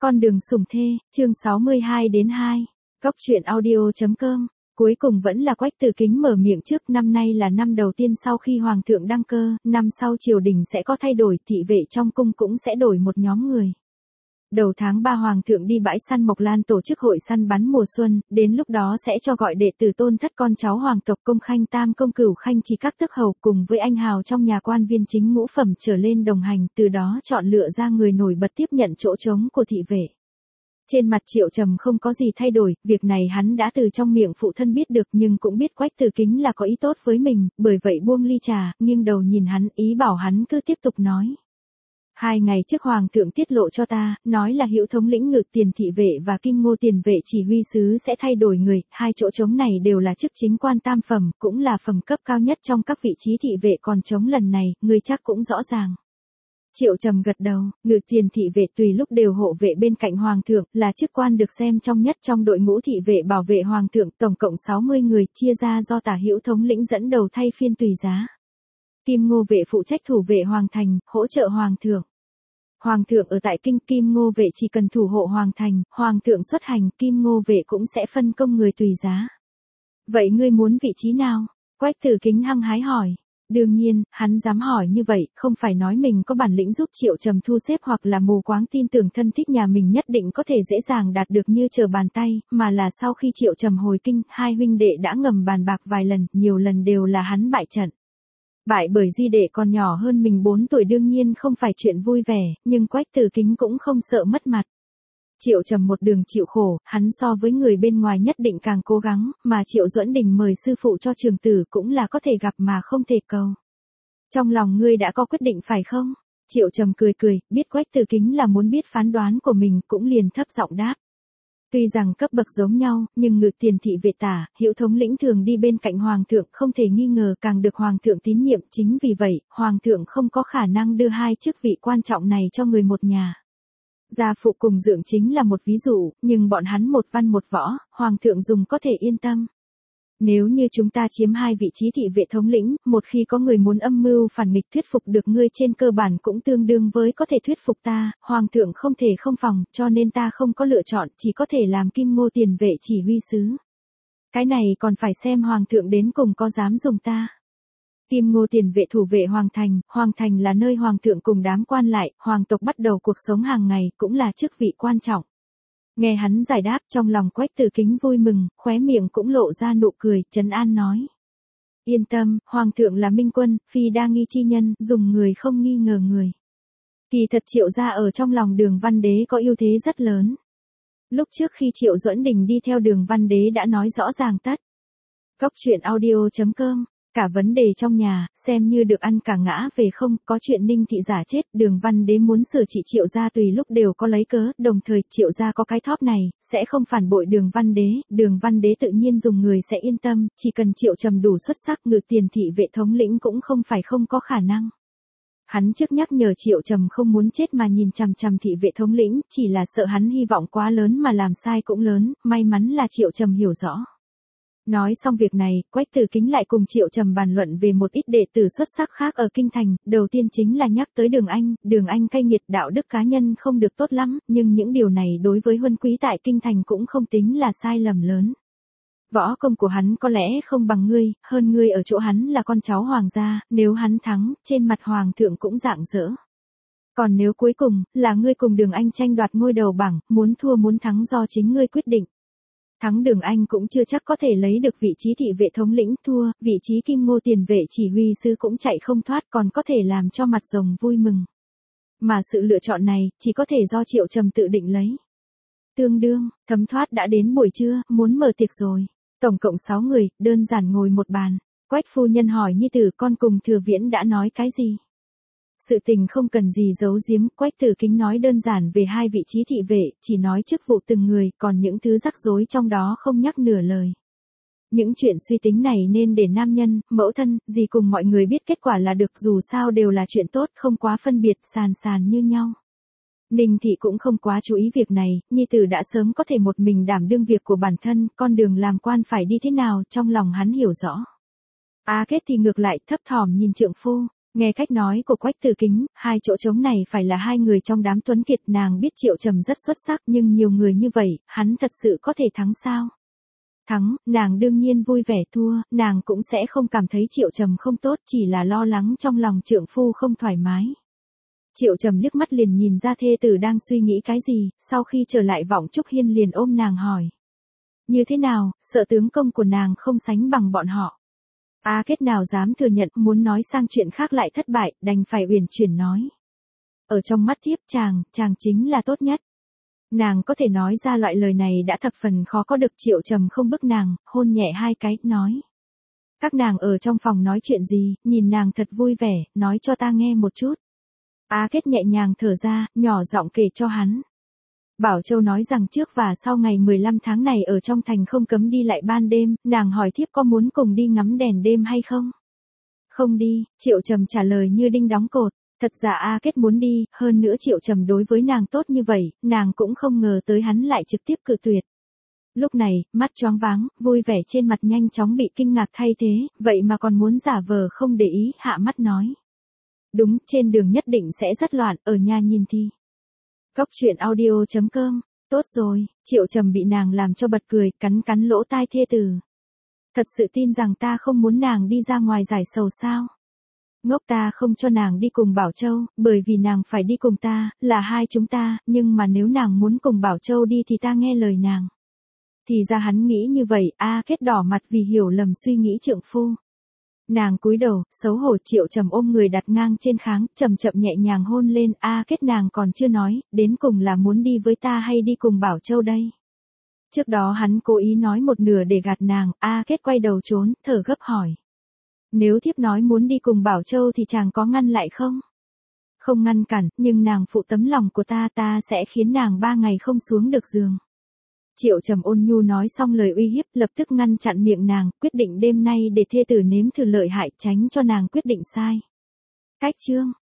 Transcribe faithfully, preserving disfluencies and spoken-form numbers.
Con đường sủng thê, chương sáu mươi hai đến hai. Góc truyện audio.com. Cuối cùng vẫn là Quách Từ Kính mở miệng trước, năm nay là năm đầu tiên sau khi hoàng thượng đăng cơ, năm sau triều đình sẽ có thay đổi, thị vệ trong cung cũng sẽ đổi một nhóm người. Đầu tháng ba hoàng thượng đi bãi săn Mộc Lan tổ chức hội săn bắn mùa xuân, đến lúc đó sẽ cho gọi đệ tử tôn thất con cháu hoàng tộc công khanh tam công cửu khanh chỉ các tước hầu cùng với anh hào trong nhà quan viên chính ngũ phẩm trở lên đồng hành, từ đó chọn lựa ra người nổi bật tiếp nhận chỗ trống của thị vệ. Trên mặt Triệu Trầm không có gì thay đổi, việc này hắn đã từ trong miệng phụ thân biết được nhưng cũng biết Quách Từ Kính là có ý tốt với mình, bởi vậy buông ly trà, nghiêng đầu nhìn hắn, ý bảo hắn cứ tiếp tục nói. Hai ngày trước hoàng thượng tiết lộ cho ta, nói là Hữu thống lĩnh Ngự Tiền thị vệ và Kim Ngô tiền vệ chỉ huy sứ sẽ thay đổi người, hai chỗ trống này đều là chức chính quan tam phẩm, cũng là phẩm cấp cao nhất trong các vị trí thị vệ, còn trống lần này, người chắc cũng rõ ràng. Triệu Trầm gật đầu, Ngự Tiền thị vệ tùy lúc đều hộ vệ bên cạnh hoàng thượng, là chức quan được xem trong nhất trong đội ngũ thị vệ bảo vệ hoàng thượng, tổng cộng sáu mươi người, chia ra do Tả Hữu thống lĩnh dẫn đầu thay phiên tùy giá. Kim Ngô vệ phụ trách thủ vệ hoàng thành, hỗ trợ hoàng thượng. Hoàng thượng ở tại kinh, Kim Ngô vệ chỉ cần thủ hộ hoàng thành, hoàng thượng xuất hành, Kim Ngô vệ cũng sẽ phân công người tùy giá. Vậy ngươi muốn vị trí nào? Quách Từ Kính hăng hái hỏi. Đương nhiên, hắn dám hỏi như vậy, không phải nói mình có bản lĩnh giúp Triệu Trầm thu xếp hoặc là mù quáng tin tưởng thân thích nhà mình nhất định có thể dễ dàng đạt được như trở bàn tay, mà là sau khi Triệu Trầm hồi kinh, hai huynh đệ đã ngầm bàn bạc vài lần, nhiều lần đều là hắn bại trận. Bại bởi di đệ còn nhỏ hơn mình bốn tuổi đương nhiên không phải chuyện vui vẻ, nhưng Quách Từ Kính cũng không sợ mất mặt. Triệu Trầm một đường chịu khổ, hắn so với người bên ngoài nhất định càng cố gắng, mà Triệu Duẫn Đình mời sư phụ cho trường tử cũng là có thể gặp mà không thể cầu. Trong lòng ngươi đã có quyết định phải không? Triệu Trầm cười cười, biết Quách Từ Kính là muốn biết phán đoán của mình, cũng liền thấp giọng đáp. Tuy rằng cấp bậc giống nhau, nhưng Ngự Tiền thị vệ Tả Hữu thống lĩnh thường đi bên cạnh hoàng thượng, không thể nghi ngờ càng được hoàng thượng tín nhiệm, chính vì vậy, hoàng thượng không có khả năng đưa hai chức vị quan trọng này cho người một nhà. Gia phụ cùng dượng chính là một ví dụ, nhưng bọn hắn một văn một võ, hoàng thượng dùng có thể yên tâm. Nếu như chúng ta chiếm hai vị trí thị vệ thống lĩnh, một khi có người muốn âm mưu phản nghịch thuyết phục được ngươi trên cơ bản cũng tương đương với có thể thuyết phục ta, hoàng thượng không thể không phòng, cho nên ta không có lựa chọn, chỉ có thể làm Kim Ngô tiền vệ chỉ huy sứ. Cái này còn phải xem hoàng thượng đến cùng có dám dùng ta. Kim Ngô tiền vệ thủ vệ hoàng thành, hoàng thành là nơi hoàng thượng cùng đám quan lại, hoàng tộc bắt đầu cuộc sống hàng ngày, cũng là chức vị quan trọng. Nghe hắn giải đáp, trong lòng Quách Từ Kính vui mừng, khóe miệng cũng lộ ra nụ cười, trấn an nói. Yên tâm, hoàng thượng là minh quân, phi đa nghi chi nhân, dùng người không nghi ngờ người. Kỳ thật Triệu gia ở trong lòng Đường Văn Đế có ưu thế rất lớn. Lúc trước khi Triệu Duẫn Đình đi theo Đường Văn Đế đã nói rõ ràng tất. Góc truyện audio.com. Cả vấn đề trong nhà, xem như được ăn cả ngã về không, có chuyện Ninh thị giả chết, Đường Văn Đế muốn sửa trị Triệu gia tùy lúc đều có lấy cớ, đồng thời Triệu gia có cái thóp này, sẽ không phản bội Đường Văn Đế, Đường Văn Đế tự nhiên dùng người sẽ yên tâm, chỉ cần Triệu Trầm đủ xuất sắc, Ngự Tiền thị vệ thống lĩnh cũng không phải không có khả năng. Hắn trước nhắc nhở Triệu Trầm không muốn chết mà nhìn chằm chằm thị vệ thống lĩnh, chỉ là sợ hắn hy vọng quá lớn mà làm sai cũng lớn, may mắn là Triệu Trầm hiểu rõ. Nói xong việc này, Quách Từ Kính lại cùng Triệu Trầm bàn luận về một ít đệ tử xuất sắc khác ở kinh thành, đầu tiên chính là nhắc tới Đường Anh, Đường Anh cay nghiệt, đạo đức cá nhân không được tốt lắm, nhưng những điều này đối với huân quý tại kinh thành cũng không tính là sai lầm lớn. Võ công của hắn có lẽ không bằng ngươi, hơn ngươi ở chỗ hắn là con cháu hoàng gia, nếu hắn thắng, trên mặt hoàng thượng cũng rạng rỡ. Còn nếu cuối cùng, là ngươi cùng Đường Anh tranh đoạt ngôi đầu bảng, muốn thua muốn thắng do chính ngươi quyết định. Thắng Đường Anh cũng chưa chắc có thể lấy được vị trí thị vệ thống lĩnh, thua, vị trí Kim Ngô tiền vệ chỉ huy sứ cũng chạy không thoát, còn có thể làm cho mặt rồng vui mừng. Mà sự lựa chọn này, chỉ có thể do Triệu Trầm tự định lấy. Tương đương, thấm thoát đã đến buổi trưa, muốn mở tiệc rồi. Tổng cộng sáu người, đơn giản ngồi một bàn. Quách phu nhân hỏi nhi tử con cùng Thừa Viễn đã nói cái gì? Sự tình không cần gì giấu giếm, Quách Từ Kính nói đơn giản về hai vị trí thị vệ, chỉ nói chức vụ từng người, còn những thứ rắc rối trong đó không nhắc nửa lời. Những chuyện suy tính này nên để nam nhân, mẫu thân, gì cùng mọi người biết kết quả là được, dù sao đều là chuyện tốt, không quá phân biệt, sàn sàn như nhau. Ninh thị cũng không quá chú ý việc này, nhi tử đã sớm có thể một mình đảm đương việc của bản thân, con đường làm quan phải đi thế nào, trong lòng hắn hiểu rõ. A Kết thì ngược lại, thấp thỏm nhìn trượng phu. Nghe cách nói của Quách Tử Kính, hai chỗ trống này phải là hai người trong đám tuấn kiệt, nàng biết Triệu Trầm rất xuất sắc nhưng nhiều người như vậy, hắn thật sự có thể thắng sao? Thắng, nàng đương nhiên vui vẻ, thua, nàng cũng sẽ không cảm thấy Triệu Trầm không tốt, chỉ là lo lắng trong lòng trượng phu không thoải mái. Triệu Trầm liếc mắt liền nhìn ra thê tử đang suy nghĩ cái gì, sau khi trở lại Vọng Trúc Hiên liền ôm nàng hỏi. Như thế nào, sợ tướng công của nàng không sánh bằng bọn họ. A Kết nào dám thừa nhận, muốn nói sang chuyện khác lại thất bại, đành phải uyển chuyển nói. Ở trong mắt thiếp chàng, chàng chính là tốt nhất. Nàng có thể nói ra loại lời này đã thập phần khó có được. Triệu Trầm không bức nàng, hôn nhẹ hai cái, nói. Các nàng ở trong phòng nói chuyện gì, nhìn nàng thật vui vẻ, nói cho ta nghe một chút. A Kết nhẹ nhàng thở ra, nhỏ giọng kể cho hắn. Bảo Châu nói rằng trước và sau ngày mười lăm tháng này ở trong thành không cấm đi lại ban đêm, nàng hỏi thiếp có muốn cùng đi ngắm đèn đêm hay không? Không đi, Triệu Trầm trả lời như đinh đóng cột. Thật ra A Kết muốn đi, hơn nữa Triệu Trầm đối với nàng tốt như vậy, nàng cũng không ngờ tới hắn lại trực tiếp cự tuyệt. Lúc này, mắt choáng váng, vui vẻ trên mặt nhanh chóng bị kinh ngạc thay thế, vậy mà còn muốn giả vờ không để ý, hạ mắt nói. Đúng, trên đường nhất định sẽ rất loạn, ở nhà nhìn thi. Góc truyện audio chấm com, tốt rồi, Triệu Trầm bị nàng làm cho bật cười, cắn cắn lỗ tai thê tử. Thật sự tin rằng ta không muốn nàng đi ra ngoài giải sầu sao? Ngốc, ta không cho nàng đi cùng Bảo Châu, bởi vì nàng phải đi cùng ta, là hai chúng ta, nhưng mà nếu nàng muốn cùng Bảo Châu đi thì ta nghe lời nàng. Thì ra hắn nghĩ như vậy, A Kết đỏ mặt vì hiểu lầm suy nghĩ trượng phu. Nàng cúi đầu, xấu hổ. Triệu Trầm ôm người đặt ngang trên kháng, chậm chậm nhẹ nhàng hôn lên. A Kết, nàng còn chưa nói, đến cùng là muốn đi với ta hay đi cùng Bảo Châu đây? Trước đó hắn cố ý nói một nửa để gạt nàng, A Kết quay đầu trốn, thở gấp hỏi. Nếu thiếp nói muốn đi cùng Bảo Châu thì chàng có ngăn lại không? Không ngăn cản, nhưng nàng phụ tấm lòng của ta, ta sẽ khiến nàng ba ngày không xuống được giường. Triệu Trầm ôn nhu nói xong lời uy hiếp, lập tức ngăn chặn miệng nàng, quyết định đêm nay để thê tử nếm thử lợi hại, tránh cho nàng quyết định sai. Cách chương